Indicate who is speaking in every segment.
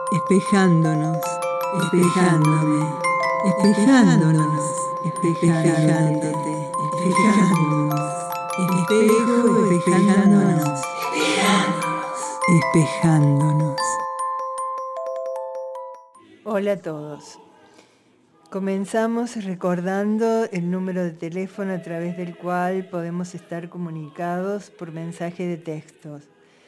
Speaker 1: espejándonos, espejándome, espejándonos, espejándote, espejándonos, espejo, espejándonos, espejándonos.
Speaker 2: Hola a todos. Comenzamos recordando el número de teléfono a través del cual podemos estar comunicados por mensaje de textos.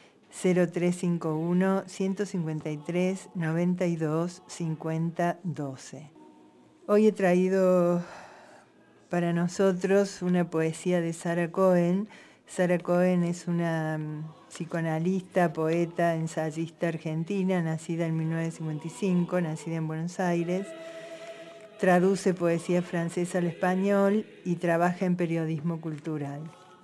Speaker 2: 0351-153-92-50-12. Hoy he traído para nosotros una poesía de Sarah Cohen. Sarah Cohen es una psicoanalista, poeta, ensayista argentina, nacida en 1955, nacida en Buenos Aires. Traduce poesía francesa al español y trabaja en periodismo cultural.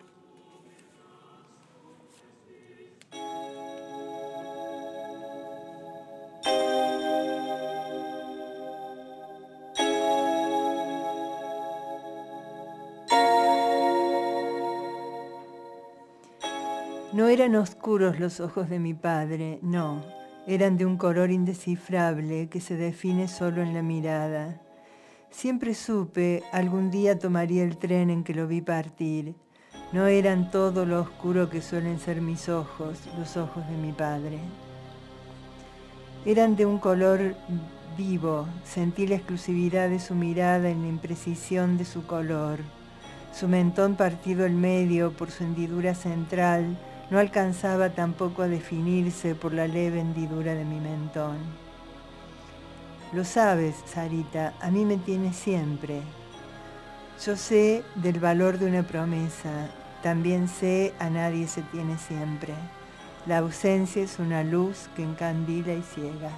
Speaker 2: No eran oscuros los ojos de mi padre, no. Eran de un color indescifrable que se define solo en la mirada. Siempre supe, algún día tomaría el tren en que lo vi partir. No eran todo lo oscuro que suelen ser mis ojos, los ojos de mi padre. Eran de un color vivo, sentí la exclusividad de su mirada en la imprecisión de su color. Su mentón partido al medio por su hendidura central no alcanzaba tampoco a definirse por la leve hendidura de mi mentón. Lo sabes, Sarita, a mí me tienes siempre. Yo sé del valor de una promesa, también sé a nadie se tiene siempre. La ausencia es una luz que encandila y ciega.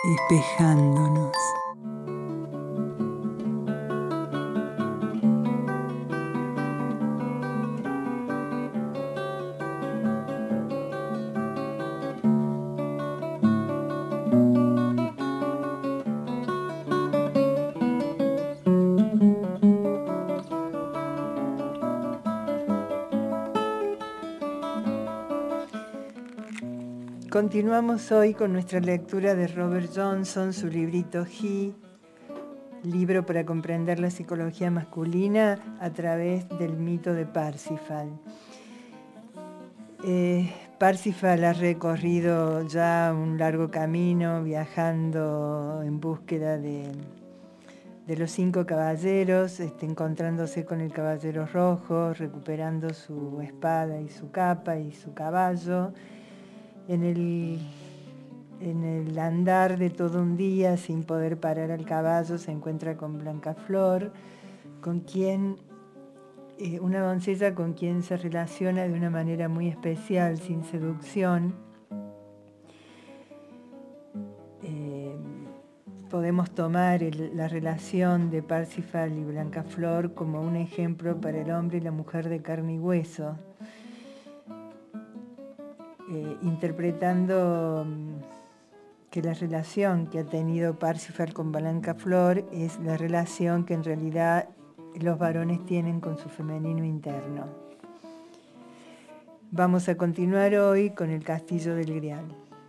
Speaker 1: espejándonos.
Speaker 2: Continuamos hoy con nuestra lectura de Robert Johnson, su librito He, libro para comprender la psicología masculina a través del mito de Parsifal. Parsifal ha recorrido ya un largo camino viajando en búsqueda de los 5 caballeros, encontrándose con el caballero rojo, recuperando su espada y su capa y su caballo. En el andar de todo un día, sin poder parar al caballo, se encuentra con Blancaflor, una doncella con quien se relaciona de una manera muy especial, sin seducción. Podemos tomar la relación de Parsifal y Blancaflor como un ejemplo para el hombre y la mujer de carne y hueso. Interpretando que la relación que ha tenido Parsifal con Blancaflor es la relación que en realidad los varones tienen con su femenino interno. Vamos a continuar hoy con el Castillo del Grial.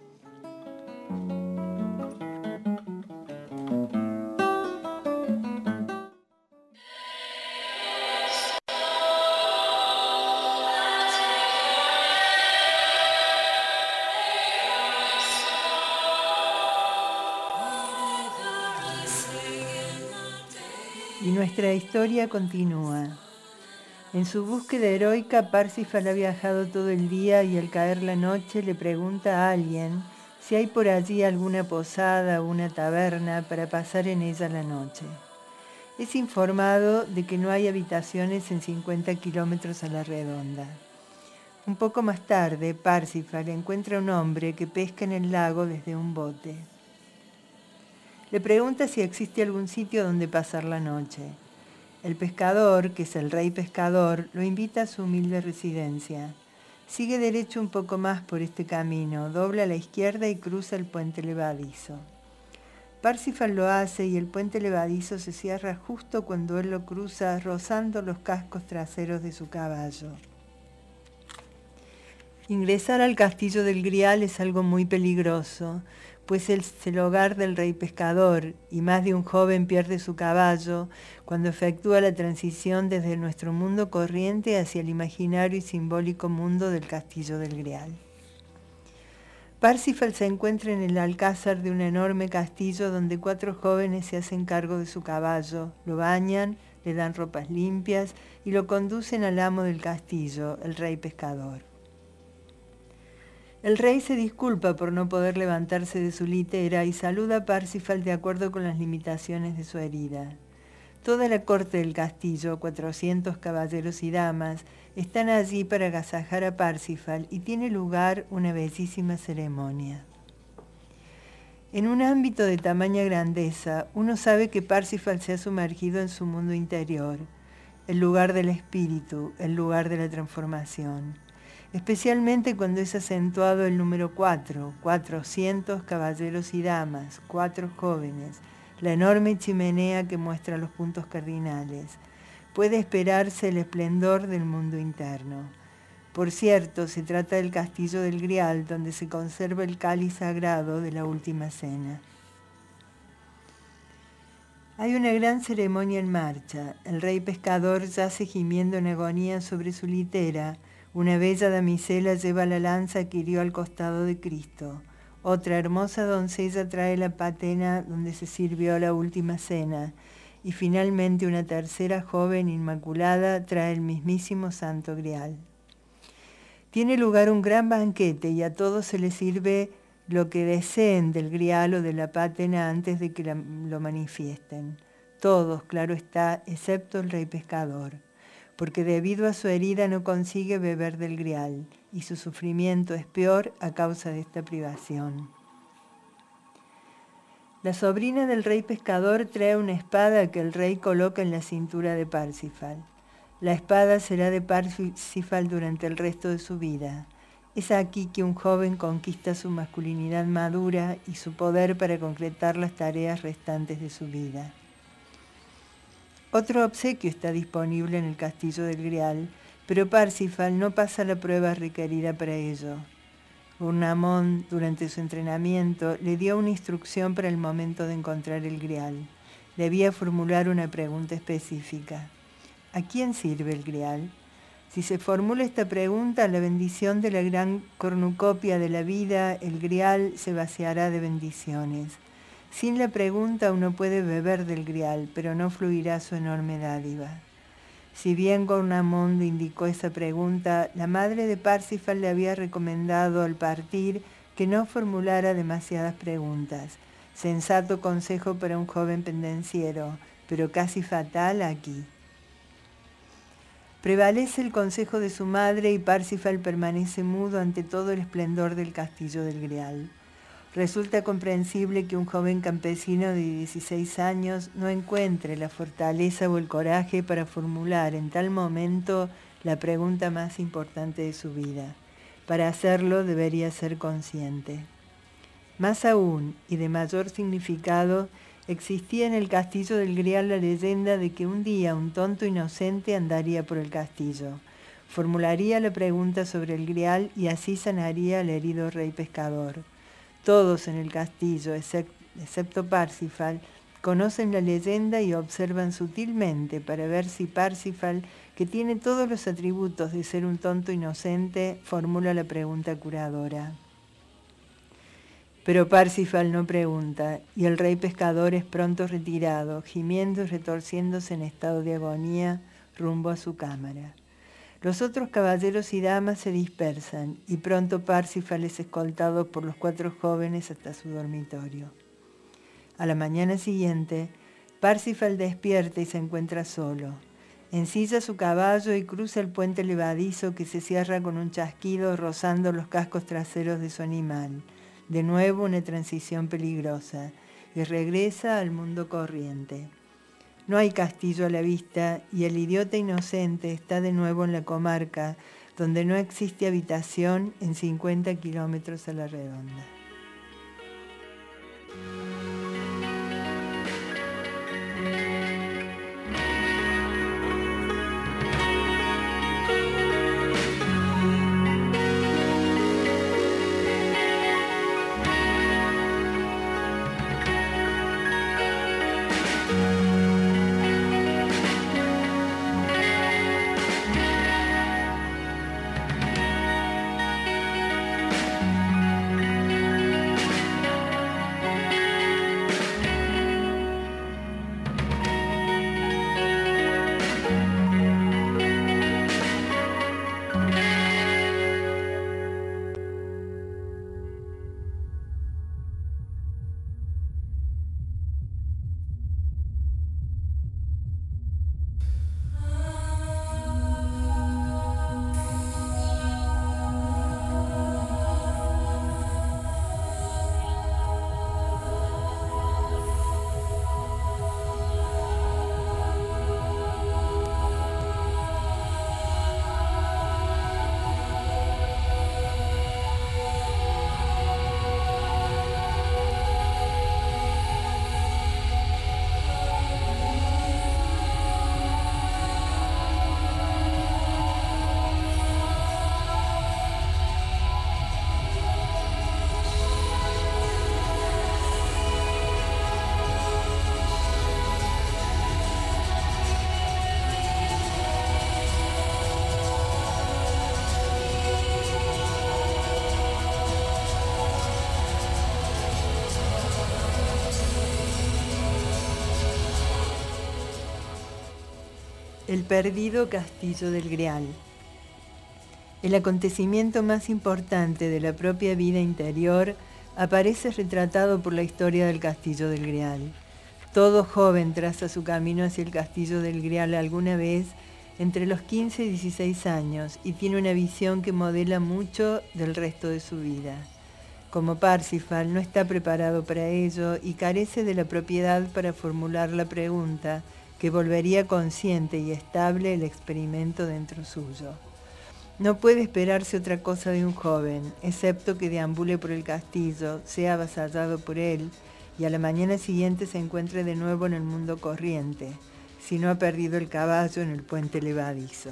Speaker 2: Y nuestra historia continúa. En su búsqueda heroica, Parsifal ha viajado todo el día y al caer la noche le pregunta a alguien si hay por allí alguna posada o una taberna para pasar en ella la noche. Es informado de que no hay habitaciones en 50 kilómetros a la redonda. Un poco más tarde, Parsifal encuentra a un hombre que pesca en el lago desde un bote. Le pregunta si existe algún sitio donde pasar la noche. El pescador, que es el rey pescador, lo invita a su humilde residencia. Sigue derecho un poco más por este camino, dobla a la izquierda y cruza el puente levadizo. Parsifal lo hace y el puente levadizo se cierra justo cuando él lo cruza, rozando los cascos traseros de su caballo. Ingresar al Castillo del Grial es algo muy peligroso, pues es el hogar del rey pescador y más de un joven pierde su caballo cuando efectúa la transición desde nuestro mundo corriente hacia el imaginario y simbólico mundo del Castillo del Grial. Parsifal se encuentra en el alcázar de un enorme castillo donde 4 jóvenes se hacen cargo de su caballo, lo bañan, le dan ropas limpias y lo conducen al amo del castillo, el rey pescador. El rey se disculpa por no poder levantarse de su litera y saluda a Parsifal de acuerdo con las limitaciones de su herida. Toda la corte del castillo, 400 caballeros y damas, están allí para agasajar a Parsifal y tiene lugar una bellísima ceremonia. En un ámbito de tamaña grandeza, uno sabe que Parsifal se ha sumergido en su mundo interior, el lugar del espíritu, el lugar de la transformación. Especialmente cuando es acentuado el número 4, 400 caballeros y damas, 4 jóvenes, la enorme chimenea que muestra los puntos cardinales. Puede esperarse el esplendor del mundo interno. Por cierto, se trata del Castillo del Grial, donde se conserva el cáliz sagrado de la Última Cena. Hay una gran ceremonia en marcha. El rey pescador yace gimiendo en agonía sobre su litera. Una bella damisela lleva la lanza que hirió al costado de Cristo. Otra hermosa doncella trae la patena donde se sirvió la última cena. Y finalmente una tercera joven inmaculada trae el mismísimo Santo Grial. Tiene lugar un gran banquete y a todos se les sirve lo que deseen del Grial o de la patena antes de que lo manifiesten. Todos, claro está, excepto el rey pescador, porque debido a su herida no consigue beber del Grial, y su sufrimiento es peor a causa de esta privación. La sobrina del rey pescador trae una espada que el rey coloca en la cintura de Parsifal. La espada será de Parsifal durante el resto de su vida. Es aquí que un joven conquista su masculinidad madura y su poder para concretar las tareas restantes de su vida. Otro obsequio está disponible en el castillo del Grial, pero Parsifal no pasa la prueba requerida para ello. Gurnamón, durante su entrenamiento, le dio una instrucción para el momento de encontrar el Grial. Debía formular una pregunta específica. ¿A quién sirve el Grial? Si se formula esta pregunta, la bendición de la gran cornucopia de la vida, el Grial, se vaciará de bendiciones. Sin la pregunta uno puede beber del Grial, pero no fluirá su enorme dádiva. Si bien Gurnamón le indicó esa pregunta, la madre de Parsifal le había recomendado al partir que no formulara demasiadas preguntas. Sensato consejo para un joven pendenciero, pero casi fatal aquí. Prevalece el consejo de su madre y Parsifal permanece mudo ante todo el esplendor del castillo del Grial. Resulta comprensible que un joven campesino de 16 años no encuentre la fortaleza o el coraje para formular en tal momento la pregunta más importante de su vida. Para hacerlo debería ser consciente. Más aún, y de mayor significado, existía en el castillo del Grial la leyenda de que un día un tonto inocente andaría por el castillo, formularía la pregunta sobre el Grial y así sanaría al herido rey pescador. Todos en el castillo, excepto Parsifal, conocen la leyenda y observan sutilmente para ver si Parsifal, que tiene todos los atributos de ser un tonto inocente, formula la pregunta curadora. Pero Parsifal no pregunta, y el rey pescador es pronto retirado, gimiendo y retorciéndose en estado de agonía, rumbo a su cámara. Los otros caballeros y damas se dispersan, y pronto Parsifal es escoltado por los 4 jóvenes hasta su dormitorio. A la mañana siguiente, Parsifal despierta y se encuentra solo. Ensilla su caballo y cruza el puente levadizo que se cierra con un chasquido rozando los cascos traseros de su animal. De nuevo una transición peligrosa, y regresa al mundo corriente. No hay castillo a la vista, y el idiota inocente está de nuevo en la comarca, donde no existe habitación en 50 kilómetros a la redonda. El perdido castillo del Grial. El acontecimiento más importante de la propia vida interior aparece retratado por la historia del castillo del Grial. Todo joven traza su camino hacia el castillo del Grial alguna vez entre los 15 y 16 años y tiene una visión que modela mucho del resto de su vida. Como Parsifal, no está preparado para ello y carece de la propiedad para formular la pregunta que volvería consciente y estable el experimento dentro suyo. No puede esperarse otra cosa de un joven, excepto que deambule por el castillo, sea avasallado por él, y a la mañana siguiente se encuentre de nuevo en el mundo corriente, si no ha perdido el caballo en el puente levadizo.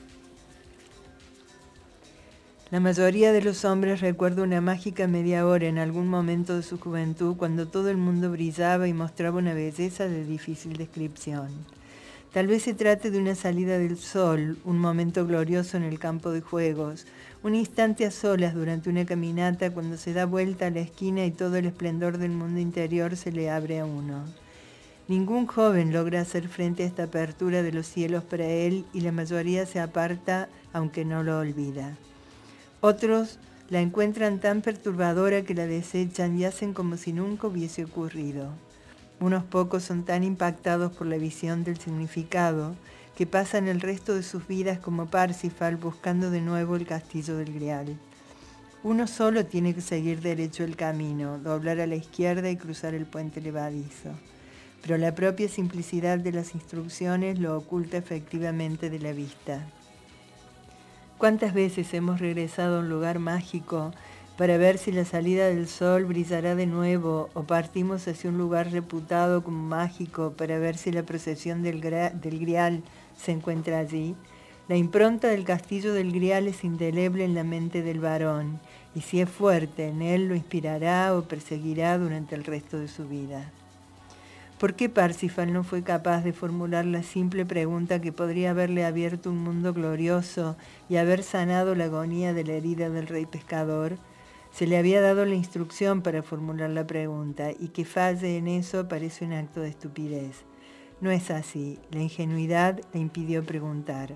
Speaker 2: La mayoría de los hombres recuerda una mágica media hora en algún momento de su juventud cuando todo el mundo brillaba y mostraba una belleza de difícil descripción. Tal vez se trate de una salida del sol, un momento glorioso en el campo de juegos, un instante a solas durante una caminata cuando se da vuelta a la esquina y todo el esplendor del mundo interior se le abre a uno. Ningún joven logra hacer frente a esta apertura de los cielos para él y la mayoría se aparta aunque no lo olvida. Otros la encuentran tan perturbadora que la desechan y hacen como si nunca hubiese ocurrido. Unos pocos son tan impactados por la visión del significado que pasan el resto de sus vidas como Parsifal buscando de nuevo el castillo del Grial. Uno solo tiene que seguir derecho el camino, doblar a la izquierda y cruzar el puente levadizo. Pero la propia simplicidad de las instrucciones lo oculta efectivamente de la vista. ¿Cuántas veces hemos regresado a un lugar mágico para ver si la salida del sol brillará de nuevo, o partimos hacia un lugar reputado como mágico para ver si la procesión del Grial se encuentra allí? La impronta del castillo del Grial es indeleble en la mente del varón, y si es fuerte en él lo inspirará o perseguirá durante el resto de su vida. ¿Por qué Parsifal no fue capaz de formular la simple pregunta que podría haberle abierto un mundo glorioso y haber sanado la agonía de la herida del rey pescador? Se le había dado la instrucción para formular la pregunta, y que falle en eso parece un acto de estupidez. No es así, la ingenuidad le impidió preguntar.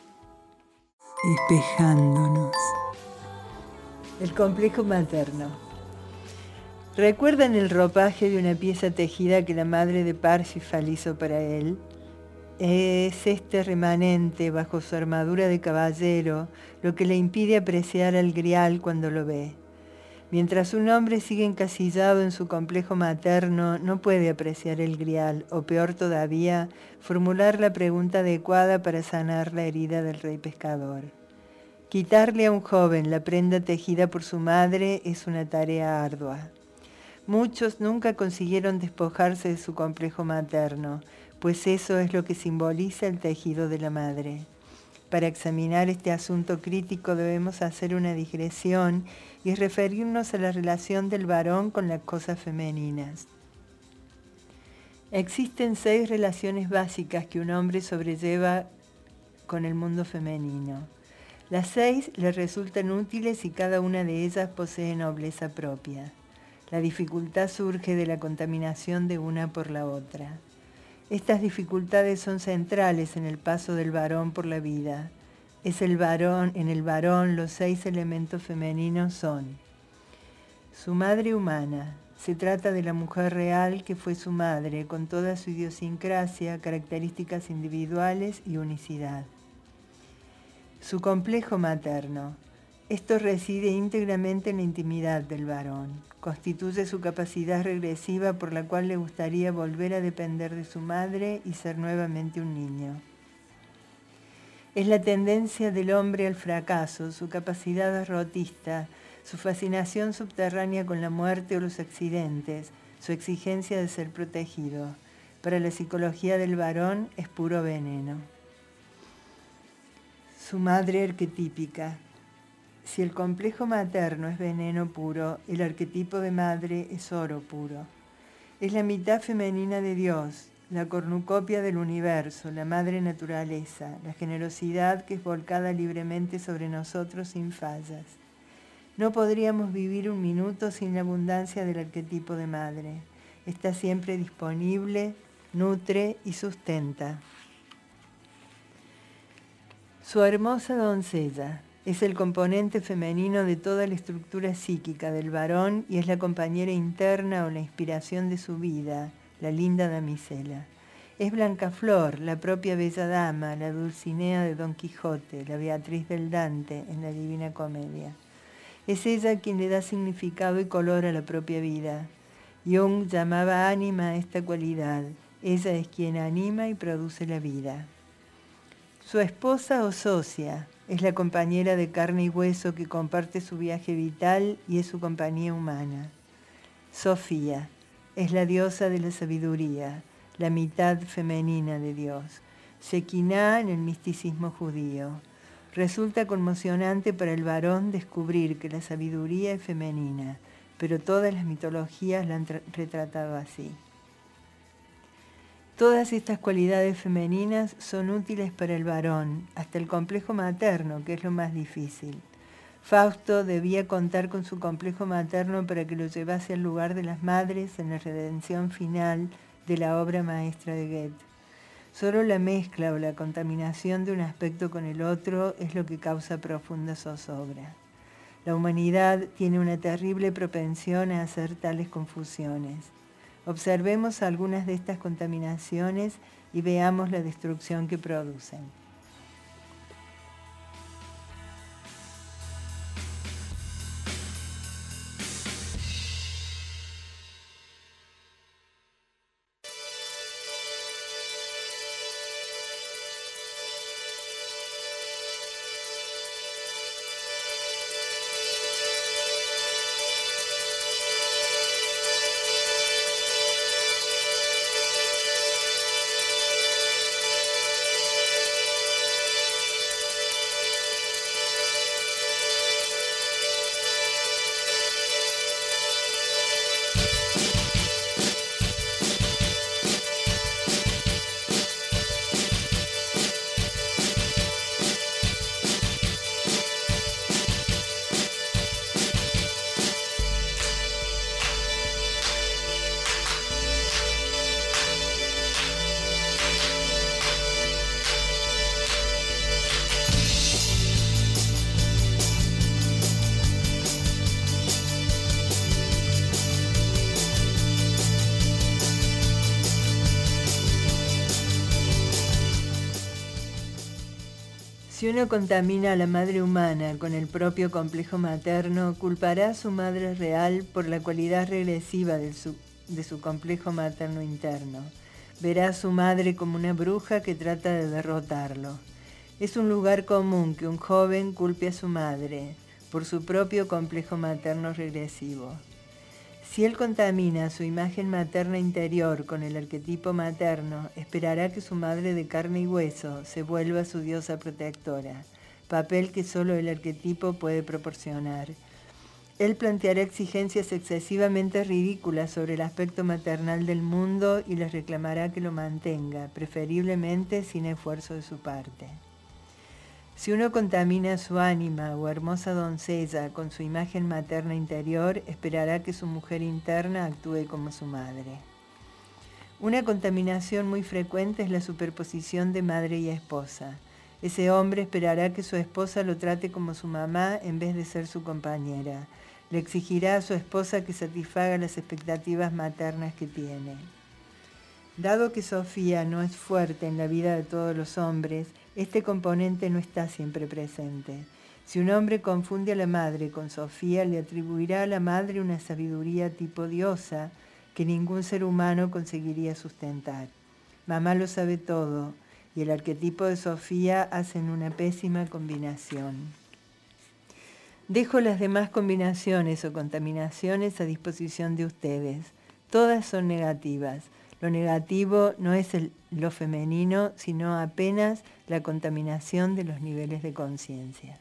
Speaker 1: Espejándonos.
Speaker 2: El complejo materno. ¿Recuerdan el ropaje de una pieza tejida que la madre de Parsifal hizo para él? Es este remanente bajo su armadura de caballero lo que le impide apreciar al Grial cuando lo ve. Mientras un hombre sigue encasillado en su complejo materno, no puede apreciar el Grial, o peor todavía, formular la pregunta adecuada para sanar la herida del rey pescador. Quitarle a un joven la prenda tejida por su madre es una tarea ardua. Muchos nunca consiguieron despojarse de su complejo materno, pues eso es lo que simboliza el tejido de la madre. Para examinar este asunto crítico debemos hacer una digresión y referirnos a la relación del varón con las cosas femeninas. Existen 6 relaciones básicas que un hombre sobrelleva con el mundo femenino. Las 6 le resultan útiles y cada una de ellas posee nobleza propia. La dificultad surge de la contaminación de una por la otra. Estas dificultades son centrales en el paso del varón por la vida. En el varón los 6 elementos femeninos son: su madre humana. Se trata de la mujer real que fue su madre, con toda su idiosincrasia, características individuales y unicidad. Su complejo materno. Esto reside íntegramente en la intimidad del varón. Constituye su capacidad regresiva por la cual le gustaría volver a depender de su madre y ser nuevamente un niño. Es la tendencia del hombre al fracaso, su capacidad derrotista, su fascinación subterránea con la muerte o los accidentes, su exigencia de ser protegido. Para la psicología del varón es puro veneno. Su madre arquetípica. Si el complejo materno es veneno puro, el arquetipo de madre es oro puro. Es la mitad femenina de Dios, la cornucopia del universo, la madre naturaleza, la generosidad que es volcada libremente sobre nosotros sin fallas. No podríamos vivir un minuto sin la abundancia del arquetipo de madre. Está siempre disponible, nutre y sustenta. Su hermosa doncella. Es el componente femenino de toda la estructura psíquica del varón y es la compañera interna o la inspiración de su vida, la linda damisela. Es Blancaflor, la propia bella dama, la Dulcinea de Don Quijote, la Beatriz del Dante en la Divina Comedia. Es ella quien le da significado y color a la propia vida. Jung llamaba ánima a esta cualidad. Ella es quien anima y produce la vida. Su esposa o socia es la compañera de carne y hueso que comparte su viaje vital y es su compañía humana. Sofía es la diosa de la sabiduría, la mitad femenina de Dios. Shekinah en el misticismo judío. Resulta conmocionante para el varón descubrir que la sabiduría es femenina, pero todas las mitologías la han retratado así. Todas estas cualidades femeninas son útiles para el varón, hasta el complejo materno, que es lo más difícil. Fausto debía contar con su complejo materno para que lo llevase al lugar de las madres en la redención final de la obra maestra de Goethe. Solo la mezcla o la contaminación de un aspecto con el otro es lo que causa profunda zozobra. La humanidad tiene una terrible propensión a hacer tales confusiones. Observemos algunas de estas contaminaciones y veamos la destrucción que producen. Si uno contamina a la madre humana con el propio complejo materno, culpará a su madre real por la cualidad regresiva de su complejo materno interno. Verá a su madre como una bruja que trata de derrotarlo. Es un lugar común que un joven culpe a su madre por su propio complejo materno regresivo. Si él contamina su imagen materna interior con el arquetipo materno, esperará que su madre de carne y hueso se vuelva su diosa protectora, papel que solo el arquetipo puede proporcionar. Él planteará exigencias excesivamente ridículas sobre el aspecto maternal del mundo y les reclamará que lo mantenga, preferiblemente sin esfuerzo de su parte. Si uno contamina su ánima o hermosa doncella con su imagen materna interior, esperará que su mujer interna actúe como su madre. Una contaminación muy frecuente es la superposición de madre y esposa. Ese hombre esperará que su esposa lo trate como su mamá en vez de ser su compañera. Le exigirá a su esposa que satisfaga las expectativas maternas que tiene. Dado que Sofía no es fuerte en la vida de todos los hombres, este componente no está siempre presente. Si un hombre confunde a la madre con Sofía, le atribuirá a la madre una sabiduría tipo diosa que ningún ser humano conseguiría sustentar. Mamá lo sabe todo, y el arquetipo de Sofía hacen una pésima combinación. Dejo las demás combinaciones o contaminaciones a disposición de ustedes. Todas son negativas. Lo negativo no es lo femenino, sino apenas la contaminación de los niveles de conciencia.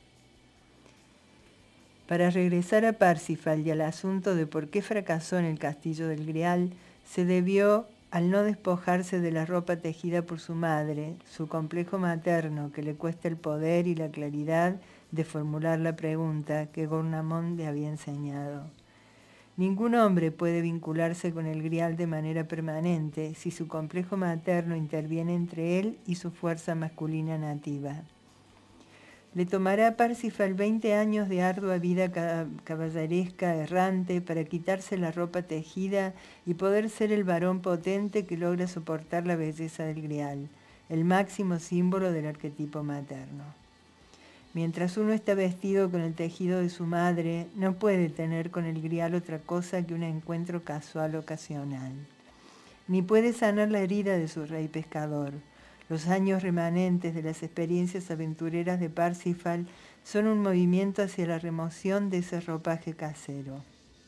Speaker 2: Para regresar a Parsifal y al asunto de por qué fracasó en el castillo del Grial, se debió al no despojarse de la ropa tejida por su madre, su complejo materno que le cuesta el poder y la claridad de formular la pregunta que Gurnamon le había enseñado. Ningún hombre puede vincularse con el Grial de manera permanente si su complejo materno interviene entre él y su fuerza masculina nativa. Le tomará a Parsifal 20 años de ardua vida caballeresca errante para quitarse la ropa tejida y poder ser el varón potente que logra soportar la belleza del Grial, el máximo símbolo del arquetipo materno. Mientras uno está vestido con el tejido de su madre, no puede tener con el grial otra cosa que un encuentro casual ocasional. Ni puede sanar la herida de su rey pescador. Los años remanentes de las experiencias aventureras de Parsifal son un movimiento hacia la remoción de ese ropaje casero.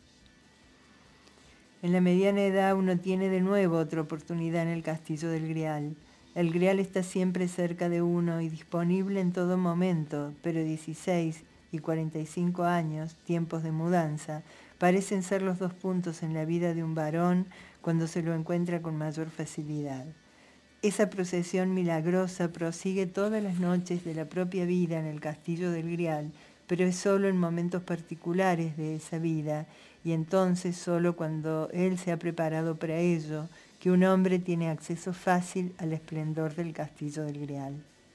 Speaker 2: En la mediana edad uno tiene de nuevo otra oportunidad en el castillo del Grial. El Grial está siempre cerca de uno y disponible en todo momento, pero 16 y 45 años, tiempos de mudanza, parecen ser los dos puntos en la vida de un varón cuando se lo encuentra con mayor facilidad. Esa procesión milagrosa prosigue todas las noches de la propia vida en el castillo del Grial, pero es solo en momentos particulares de esa vida, y entonces solo cuando él se ha preparado para ello, que un hombre tiene acceso fácil al esplendor del castillo del Grial.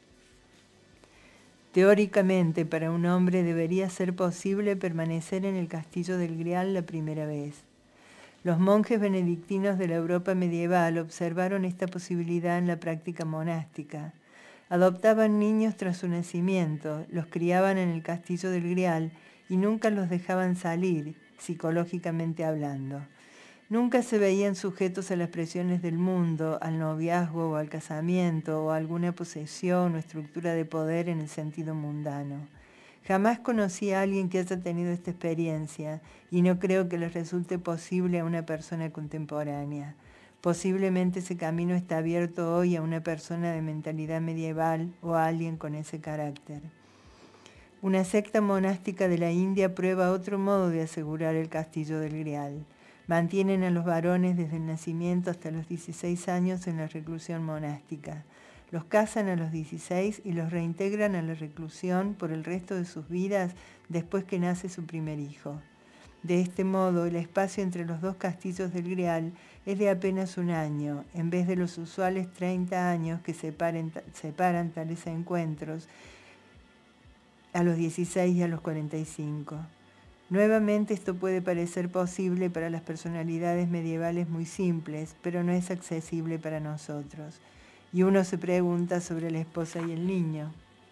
Speaker 2: Teóricamente, para un hombre debería ser posible permanecer en el castillo del Grial la primera vez. Los monjes benedictinos de la Europa medieval observaron esta posibilidad en la práctica monástica. Adoptaban niños tras su nacimiento, los criaban en el castillo del Grial y nunca los dejaban salir, psicológicamente hablando. Nunca se veían sujetos a las presiones del mundo, al noviazgo o al casamiento o a alguna posesión o estructura de poder en el sentido mundano. Jamás conocí a alguien que haya tenido esta experiencia y no creo que les resulte posible a una persona contemporánea. Posiblemente ese camino está abierto hoy a una persona de mentalidad medieval o a alguien con ese carácter. Una secta monástica de la India prueba otro modo de asegurar el castillo del Grial. Mantienen a los varones desde el nacimiento hasta los 16 años en la reclusión monástica. Los casan a los 16 y los reintegran a la reclusión por el resto de sus vidas después que nace su primer hijo. De este modo, el espacio entre los dos castillos del Grial es de apenas un año, en vez de los usuales 30 años que separan tales encuentros a los 16 y a los 45. Nuevamente esto puede parecer posible para las personalidades medievales muy simples, pero no es accesible para nosotros. Y uno se pregunta sobre la esposa y el niño.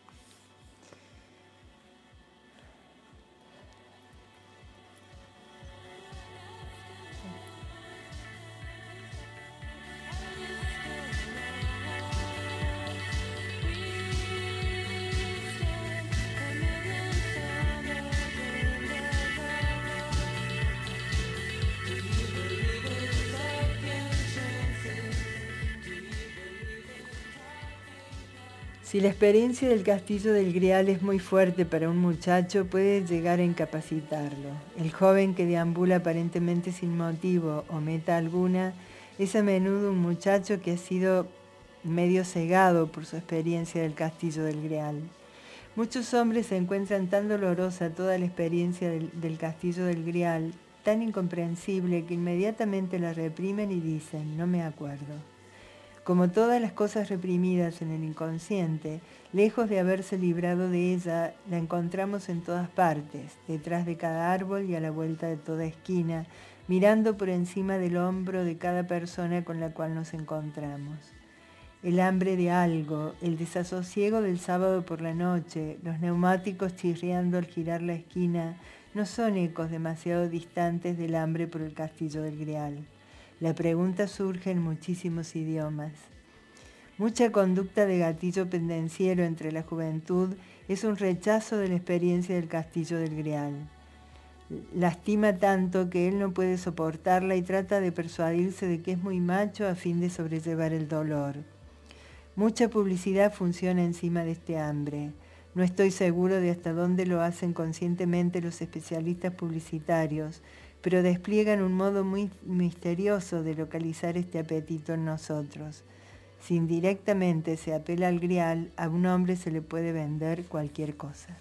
Speaker 2: Si la experiencia del castillo del Grial es muy fuerte para un muchacho, puede llegar a incapacitarlo. El joven que deambula aparentemente sin motivo o meta alguna es a menudo un muchacho que ha sido medio cegado por su experiencia del castillo del Grial. Muchos hombres se encuentran tan dolorosa toda la experiencia del castillo del Grial, tan incomprensible, que inmediatamente la reprimen y dicen, no me acuerdo. Como todas las cosas reprimidas en el inconsciente, lejos de haberse librado de ella, la encontramos en todas partes, detrás de cada árbol y a la vuelta de toda esquina, mirando por encima del hombro de cada persona con la cual nos encontramos. El hambre de algo, el desasosiego del sábado por la noche, los neumáticos chirriando al girar la esquina, no son ecos demasiado distantes del hambre por el castillo del Grial. La pregunta surge en muchísimos idiomas. Mucha conducta de gatillo pendenciero entre la juventud es un rechazo de la experiencia del castillo del Grial. Lastima tanto que él no puede soportarla y trata de persuadirse de que es muy macho a fin de sobrellevar el dolor. Mucha publicidad funciona encima de este hambre. No estoy seguro de hasta dónde lo hacen conscientemente los especialistas publicitarios, pero despliegan un modo muy misterioso de localizar este apetito en nosotros. Si indirectamente se apela al Grial, a un hombre se le puede vender cualquier cosa.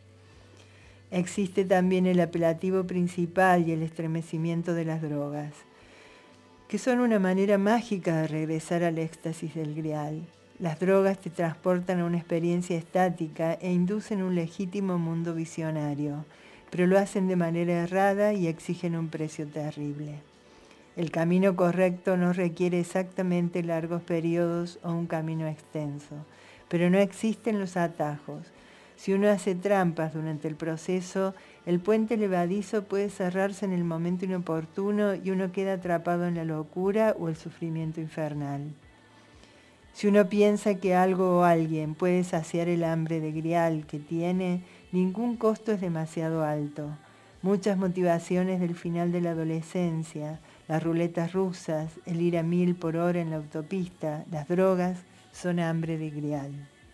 Speaker 2: Existe también el apelativo principal y el estremecimiento de las drogas, que son una manera mágica de regresar al éxtasis del Grial. Las drogas te transportan a una experiencia estática e inducen un legítimo mundo visionario, pero lo hacen de manera errada y exigen un precio terrible. El camino correcto no requiere exactamente largos periodos o un camino extenso, pero no existen los atajos. Si uno hace trampas durante el proceso, el puente levadizo puede cerrarse en el momento inoportuno y uno queda atrapado en la locura o el sufrimiento infernal. Si uno piensa que algo o alguien puede saciar el hambre de grial que tiene, ningún costo es demasiado alto. Muchas motivaciones del final de la adolescencia, las ruletas rusas, el ir a 1000 por hora en la autopista, las drogas, son hambre de grial.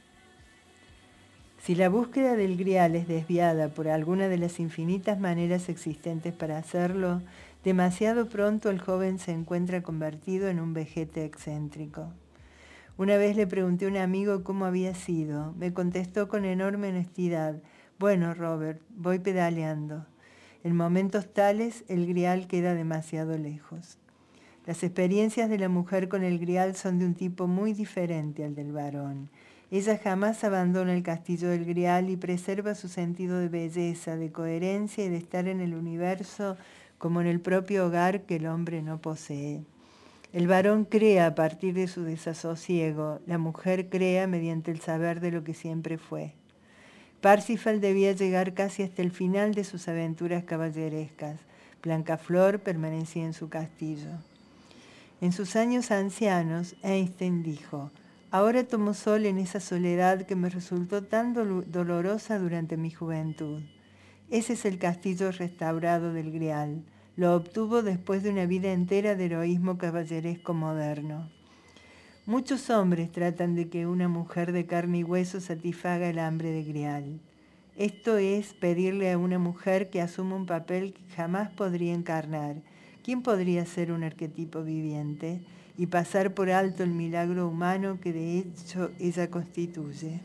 Speaker 2: Si la búsqueda del grial es desviada por alguna de las infinitas maneras existentes para hacerlo, demasiado pronto el joven se encuentra convertido en un vejete excéntrico. Una vez le pregunté a un amigo cómo había sido. Me contestó con enorme honestidad: bueno, Robert, voy pedaleando. En momentos tales, el grial queda demasiado lejos. Las experiencias de la mujer con el grial son de un tipo muy diferente al del varón. Ella jamás abandona el castillo del grial y preserva su sentido de belleza, de coherencia y de estar en el universo como en el propio hogar que el hombre no posee. El varón crea a partir de su desasosiego, la mujer crea mediante el saber de lo que siempre fue. Parsifal debía llegar casi hasta el final de sus aventuras caballerescas. Blancaflor permanecía en su castillo. En sus años ancianos, Einstein dijo: ahora tomo sol en esa soledad que me resultó tan dolorosa durante mi juventud. Ese es el castillo restaurado del Grial. Lo obtuvo después de una vida entera de heroísmo caballeresco moderno. Muchos hombres tratan de que una mujer de carne y hueso satisfaga el hambre de Grial. Esto es pedirle a una mujer que asuma un papel que jamás podría encarnar. ¿Quién podría ser un arquetipo viviente y pasar por alto el milagro humano que de hecho ella constituye?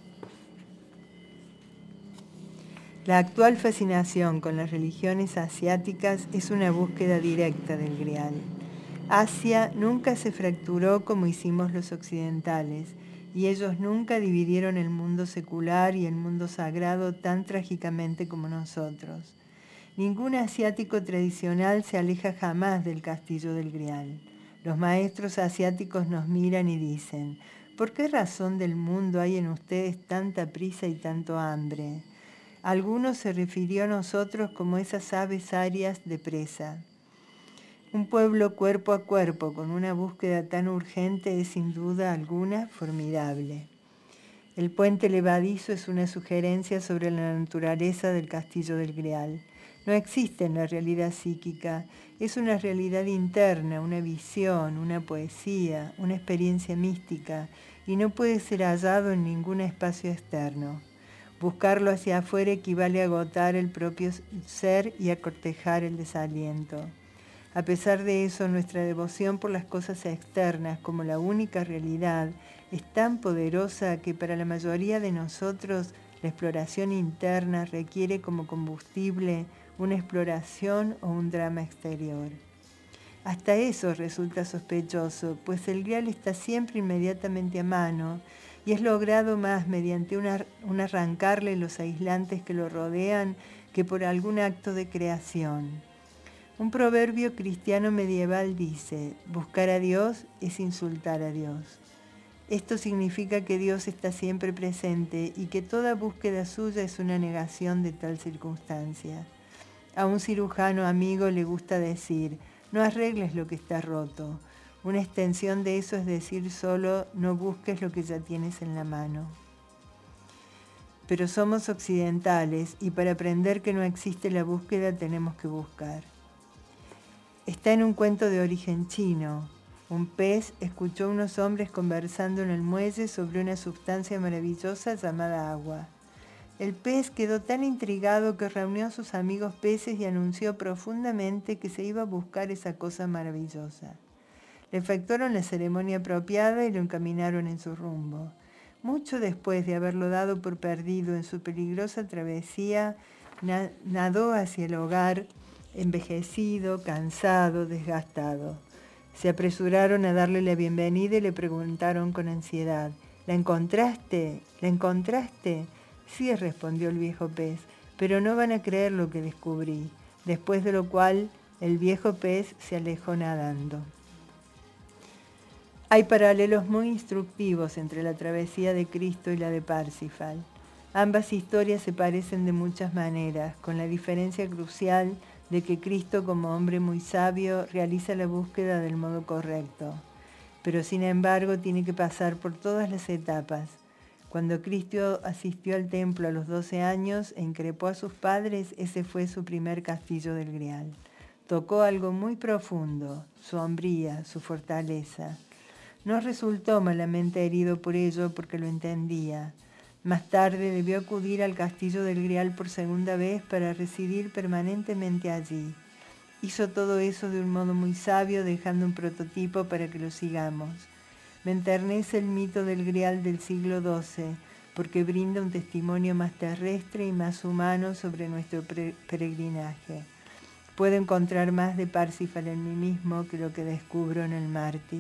Speaker 2: La actual fascinación con las religiones asiáticas es una búsqueda directa del Grial. Asia nunca se fracturó como hicimos los occidentales, y ellos nunca dividieron el mundo secular y el mundo sagrado tan trágicamente como nosotros. Ningún asiático tradicional se aleja jamás del castillo del Grial. Los maestros asiáticos nos miran y dicen: ¿por qué razón del mundo hay en ustedes tanta prisa y tanto hambre? Algunos se refirió a nosotros como esas aves arias de presa. Un pueblo cuerpo a cuerpo con una búsqueda tan urgente es sin duda alguna formidable. El puente levadizo es una sugerencia sobre la naturaleza del castillo del Grial. No existe en la realidad psíquica, es una realidad interna, una visión, una poesía, una experiencia mística, y no puede ser hallado en ningún espacio externo. Buscarlo hacia afuera equivale a agotar el propio ser y a cortejar el desaliento. A pesar de eso, nuestra devoción por las cosas externas como la única realidad es tan poderosa que para la mayoría de nosotros la exploración interna requiere como combustible una exploración o un drama exterior. Hasta eso resulta sospechoso, pues el Grial está siempre inmediatamente a mano y es logrado más mediante un arrancarle los aislantes que lo rodean que por algún acto de creación. Un proverbio cristiano medieval dice: buscar a Dios es insultar a Dios. Esto significa que Dios está siempre presente y que toda búsqueda suya es una negación de tal circunstancia. A un cirujano amigo le gusta decir: no arregles lo que está roto. Una extensión de eso es decir solo: no busques lo que ya tienes en la mano. Pero somos occidentales y para aprender que no existe la búsqueda tenemos que buscar. Está en un cuento de origen chino. Un pez escuchó a unos hombres conversando en el muelle sobre una sustancia maravillosa llamada agua. El pez quedó tan intrigado que reunió a sus amigos peces y anunció profundamente que se iba a buscar esa cosa maravillosa. Le efectuaron la ceremonia apropiada y lo encaminaron en su rumbo. Mucho después de haberlo dado por perdido en su peligrosa travesía, nadó hacia el hogar, envejecido, cansado, desgastado. Se apresuraron a darle la bienvenida y le preguntaron con ansiedad: ¿La encontraste? ¿La encontraste? Sí, respondió el viejo pez, pero no van a creer lo que descubrí. Después de lo cual, el viejo pez se alejó nadando. Hay paralelos muy instructivos entre la travesía de Cristo y la de Parsifal. Ambas historias se parecen de muchas maneras, con la diferencia crucial de que Cristo, como hombre muy sabio, realiza la búsqueda del modo correcto. Pero sin embargo tiene que pasar por todas las etapas. Cuando Cristo asistió al templo a los 12 años e increpó a sus padres, ese fue su primer castillo del Grial. Tocó algo muy profundo, su hombría, su fortaleza. No resultó malamente herido por ello porque lo entendía. Más tarde debió acudir al castillo del Grial por segunda vez para residir permanentemente allí. Hizo todo eso de un modo muy sabio, dejando un prototipo para que lo sigamos. Me enternece el mito del Grial del siglo XII, porque brinda un testimonio más terrestre y más humano sobre nuestro peregrinaje. Puedo encontrar más de Parsifal en mí mismo que lo que descubro en el mártir.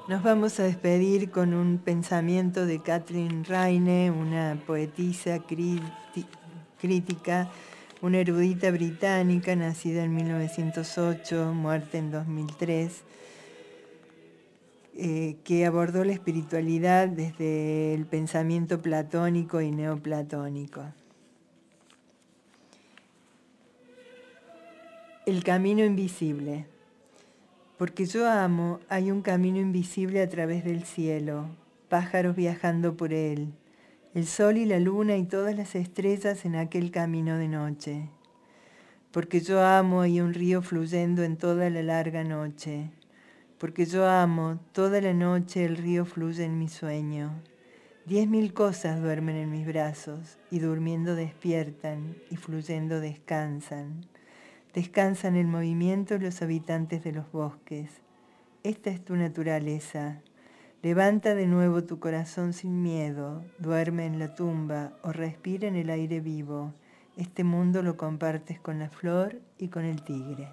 Speaker 2: Nos vamos a despedir con un pensamiento de Kathryn Raine, una poetisa crítica, una erudita británica, nacida en 1908, muerta en 2003, que abordó la espiritualidad desde el pensamiento platónico y neoplatónico. El camino invisible. Porque yo amo, hay un camino invisible a través del cielo, pájaros viajando por él, el sol y la luna y todas las estrellas en aquel camino de noche. Porque yo amo, hay un río fluyendo en toda la larga noche. Porque yo amo, toda la noche el río fluye en mi sueño. 10.000 cosas duermen en mis brazos, y durmiendo despiertan, y fluyendo descansan. Descansan el movimiento los habitantes de los bosques. Esta es tu naturaleza. Levanta de nuevo tu corazón sin miedo, duerme en la tumba o respira en el aire vivo. Este mundo lo compartes con la flor y con el tigre.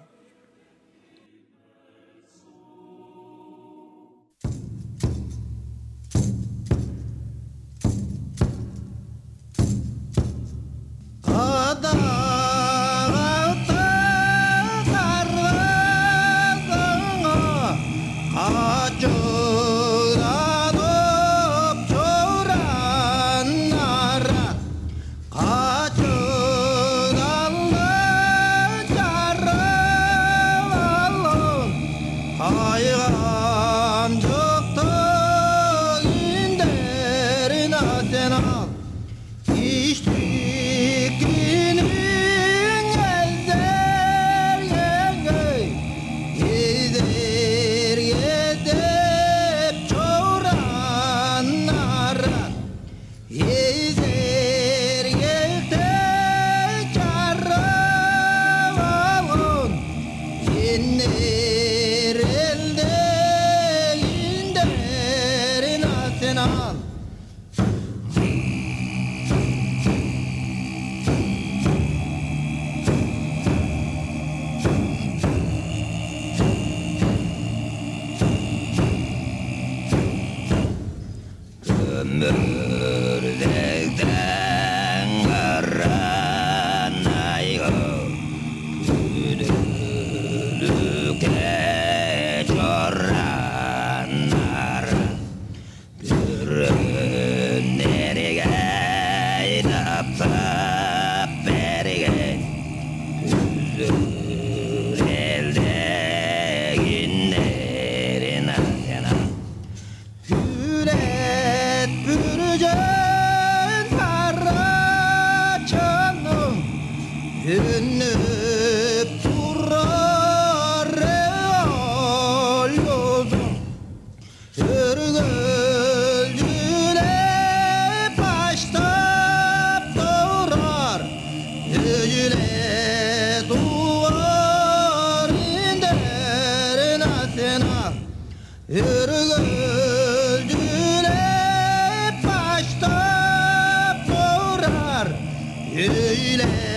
Speaker 3: Öyle